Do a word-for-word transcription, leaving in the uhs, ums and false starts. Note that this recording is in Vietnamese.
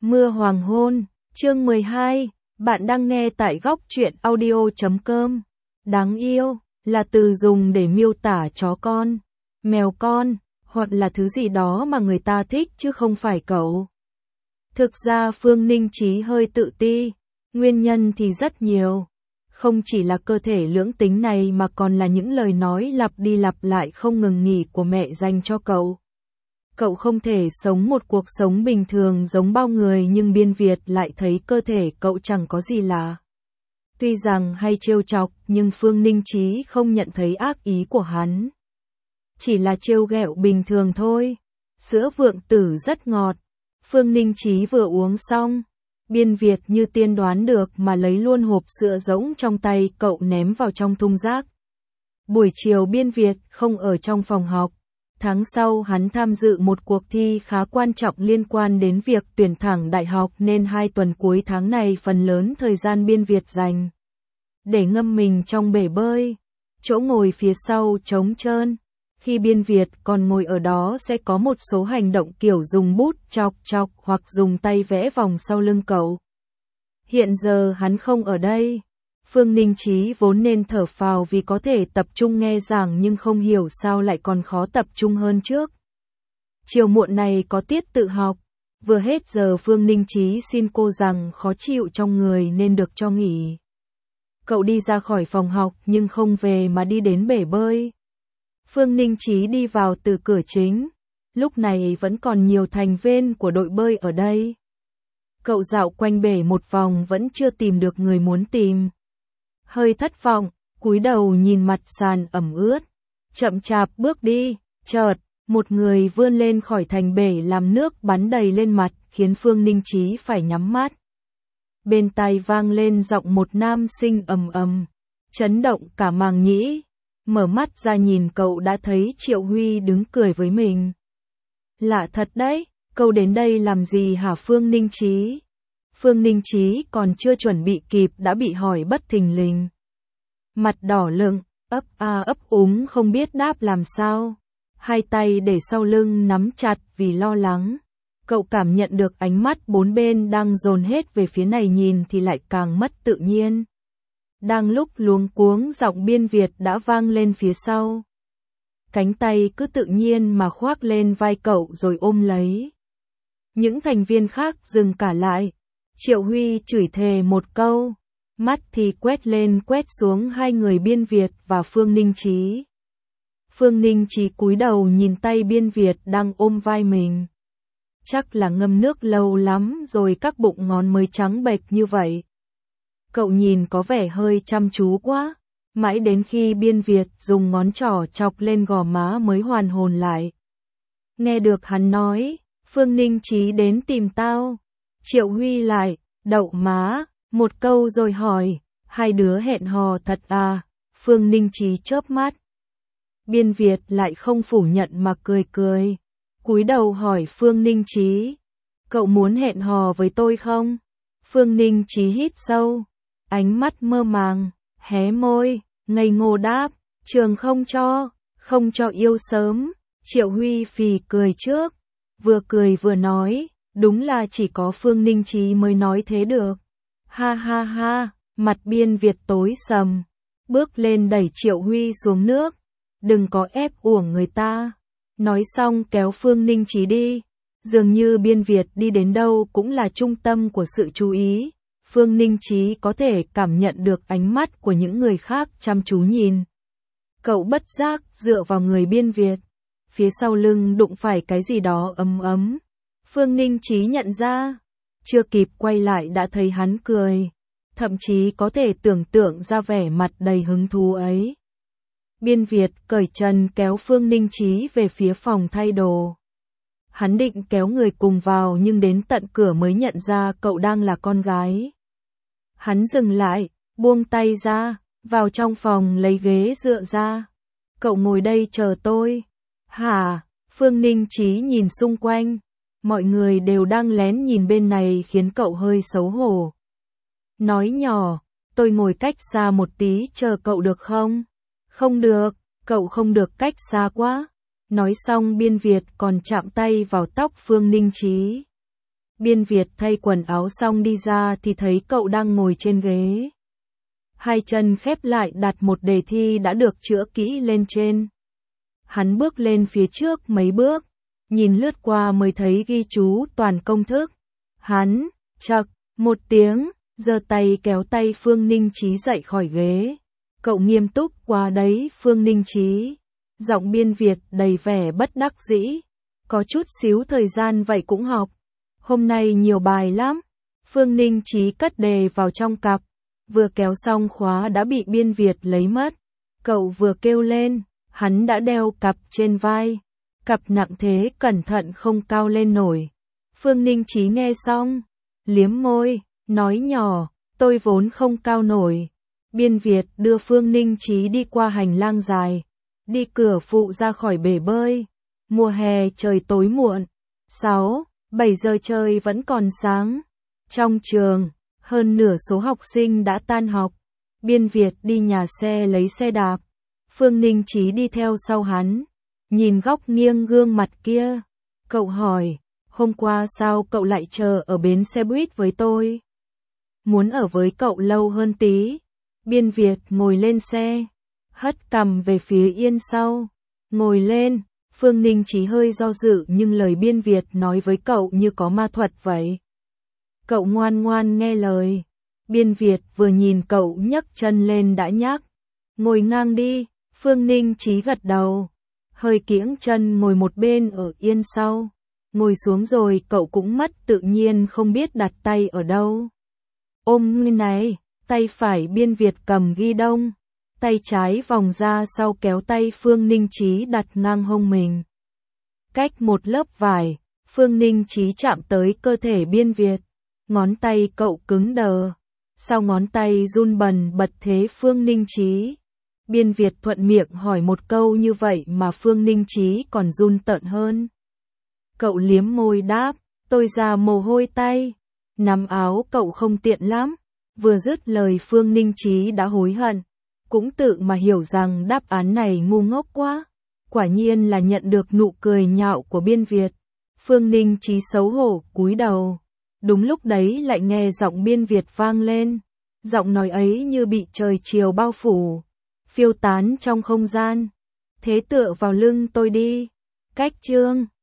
Mưa hoàng hôn, chương mười hai, bạn đang nghe tại góc truyện audio chấm com. Đáng yêu, là từ dùng để miêu tả chó con, mèo con, hoặc là thứ gì đó mà người ta thích chứ không phải cậu. Thực ra Phương Ninh Chí hơi tự ti, nguyên nhân thì rất nhiều. Không chỉ là cơ thể lưỡng tính này mà còn là những lời nói lặp đi lặp lại không ngừng nghỉ của mẹ dành cho cậu. Cậu không thể sống một cuộc sống bình thường giống bao người nhưng Biên Việt lại thấy cơ thể cậu chẳng có gì lạ. Tuy rằng hay trêu chọc nhưng Phương Ninh Chí không nhận thấy ác ý của hắn. Chỉ là trêu ghẹo bình thường thôi. Sữa vượng tử rất ngọt. Phương Ninh Chí vừa uống xong. Biên Việt như tiên đoán được mà lấy luôn hộp sữa rỗng trong tay cậu ném vào trong thùng rác. Buổi chiều Biên Việt không ở trong phòng học. Tháng sau hắn tham dự một cuộc thi khá quan trọng liên quan đến việc tuyển thẳng đại học nên hai tuần cuối tháng này phần lớn thời gian Biên Việt dành để ngâm mình trong bể bơi. Chỗ ngồi phía sau trống trơn. Khi Biên Việt còn ngồi ở đó sẽ có một số hành động kiểu dùng bút chọc chọc hoặc dùng tay vẽ vòng sau lưng cậu. Hiện giờ hắn không ở đây. Phương Ninh Chí vốn nên thở phào vì có thể tập trung nghe giảng nhưng không hiểu sao lại còn khó tập trung hơn trước. Chiều muộn này có tiết tự học. Vừa hết giờ Phương Ninh Chí xin cô rằng khó chịu trong người nên được cho nghỉ. Cậu đi ra khỏi phòng học nhưng không về mà đi đến bể bơi. Phương Ninh Chí đi vào từ cửa chính. Lúc này vẫn còn nhiều thành viên của đội bơi ở đây. Cậu dạo quanh bể một vòng vẫn chưa tìm được người muốn tìm. Hơi thất vọng, cúi đầu nhìn mặt sàn ẩm ướt. Chậm chạp bước đi, chợt, một người vươn lên khỏi thành bể làm nước bắn đầy lên mặt khiến Phương Ninh Chí phải nhắm mắt. Bên tai vang lên giọng một nam sinh ầm ầm, chấn động cả màng nhĩ. Mở mắt ra nhìn cậu đã thấy Triệu Huy đứng cười với mình. Lạ thật đấy, cậu đến đây làm gì hả Phương Ninh Chí? Phương Ninh Chí còn chưa chuẩn bị kịp đã bị hỏi bất thình lình. Mặt đỏ lựng, ấp a ấp úng không biết đáp làm sao. Hai tay để sau lưng nắm chặt vì lo lắng. Cậu cảm nhận được ánh mắt bốn bên đang dồn hết về phía này nhìn thì lại càng mất tự nhiên. Đang lúc luống cuống giọng Biên Việt đã vang lên phía sau. Cánh tay cứ tự nhiên mà khoác lên vai cậu rồi ôm lấy. Những thành viên khác dừng cả lại. Triệu Huy chửi thề một câu. Mắt thì quét lên quét xuống hai người Biên Việt và Phương Ninh Chí. Phương Ninh Chí cúi đầu nhìn tay Biên Việt đang ôm vai mình. Chắc là ngâm nước lâu lắm rồi các bụng ngón mới trắng bệch như vậy. Cậu nhìn có vẻ hơi chăm chú quá. Mãi đến khi Biên Việt dùng ngón trỏ chọc lên gò má mới hoàn hồn lại. Nghe được hắn nói, Phương Ninh Chí đến tìm tao. Triệu Huy lại, đậu má, một câu rồi hỏi, hai đứa hẹn hò thật à? Phương Ninh Chí chớp mắt. Biên Việt lại không phủ nhận mà cười cười. Cúi đầu hỏi Phương Ninh Chí, cậu muốn hẹn hò với tôi không? Phương Ninh Chí hít sâu, ánh mắt mơ màng, hé môi, ngây ngô đáp, trường không cho, không cho yêu sớm. Triệu Huy phì cười trước, vừa cười vừa nói, đúng là chỉ có Phương Ninh Chí mới nói thế được. Ha ha ha, mặt Biên Việt tối sầm, bước lên đẩy Triệu Huy xuống nước, đừng có ép uổng người ta. Nói xong kéo Phương Ninh Chí đi, dường như Biên Việt đi đến đâu cũng là trung tâm của sự chú ý. Phương Ninh Chí có thể cảm nhận được ánh mắt của những người khác chăm chú nhìn. Cậu bất giác dựa vào người Biên Việt, phía sau lưng đụng phải cái gì đó ấm ấm. Phương Ninh Chí nhận ra, chưa kịp quay lại đã thấy hắn cười, thậm chí có thể tưởng tượng ra vẻ mặt đầy hứng thú ấy. Biên Việt cởi trần kéo Phương Ninh Chí về phía phòng thay đồ. Hắn định kéo người cùng vào nhưng đến tận cửa mới nhận ra cậu đang là con gái. Hắn dừng lại, buông tay ra, vào trong phòng lấy ghế dựa ra. Cậu ngồi đây chờ tôi. Hả? Phương Ninh Chí nhìn xung quanh. Mọi người đều đang lén nhìn bên này khiến cậu hơi xấu hổ. Nói nhỏ, tôi ngồi cách xa một tí chờ cậu được không? Không được, cậu không được cách xa quá. Nói xong Biên Việt còn chạm tay vào tóc Phương Ninh Chí. Biên Việt thay quần áo xong đi ra thì thấy cậu đang ngồi trên ghế. Hai chân khép lại đặt một đề thi đã được chữa kỹ lên trên. Hắn bước lên phía trước mấy bước, nhìn lướt qua mới thấy ghi chú toàn công thức. Hắn, chậc, một tiếng, giơ tay kéo tay Phương Ninh Chí dậy khỏi ghế. Cậu nghiêm túc quá đấy Phương Ninh Chí. Giọng Biên Việt đầy vẻ bất đắc dĩ. Có chút xíu thời gian vậy cũng học. Hôm nay nhiều bài lắm. Phương Ninh Chí cất đề vào trong cặp. Vừa kéo xong khóa đã bị Biên Việt lấy mất. Cậu vừa kêu lên, hắn đã đeo cặp trên vai. Cặp nặng thế cẩn thận không cao lên nổi. Phương Ninh Chí nghe xong, liếm môi, nói nhỏ, tôi vốn không cao nổi. Biên Việt đưa Phương Ninh Chí đi qua hành lang dài, đi cửa phụ ra khỏi bể bơi. Mùa hè trời tối muộn, sáu, bảy giờ trời vẫn còn sáng. Trong trường, hơn nửa số học sinh đã tan học. Biên Việt đi nhà xe lấy xe đạp. Phương Ninh Chí đi theo sau hắn, nhìn góc nghiêng gương mặt kia. Cậu hỏi, hôm qua sao cậu lại chờ ở bến xe buýt với tôi? Muốn ở với cậu lâu hơn tí. Biên Việt ngồi lên xe, hất cằm về phía yên sau. Ngồi lên, Phương Ninh Chí hơi do dự nhưng lời Biên Việt nói với cậu như có ma thuật vậy. Cậu ngoan ngoan nghe lời. Biên Việt vừa nhìn cậu nhấc chân lên đã nhắc. Ngồi ngang đi, Phương Ninh Chí gật đầu. Hơi kiễng chân ngồi một bên ở yên sau. Ngồi xuống rồi cậu cũng mất tự nhiên không biết đặt tay ở đâu. Ôm như này, tay phải Biên Việt cầm ghi đông. Tay trái vòng ra sau kéo tay Phương Ninh Chí đặt ngang hông mình. Cách một lớp vải, Phương Ninh Chí chạm tới cơ thể Biên Việt. Ngón tay cậu cứng đờ. Sau ngón tay run bần bật thế Phương Ninh Chí. Biên Việt thuận miệng hỏi một câu như vậy mà Phương Ninh Chí còn run tợn hơn. Cậu liếm môi đáp, tôi ra mồ hôi tay. Nắm áo cậu không tiện lắm. Vừa dứt lời Phương Ninh Chí đã hối hận. Cũng tự mà hiểu rằng đáp án này ngu ngốc quá. Quả nhiên là nhận được nụ cười nhạo của Biên Việt. Phương Ninh Chí xấu hổ cúi đầu. Đúng lúc đấy lại nghe giọng Biên Việt vang lên. Giọng nói ấy như bị trời chiều bao phủ, phiêu tán trong không gian. Thế tựa vào lưng tôi đi. Cách chương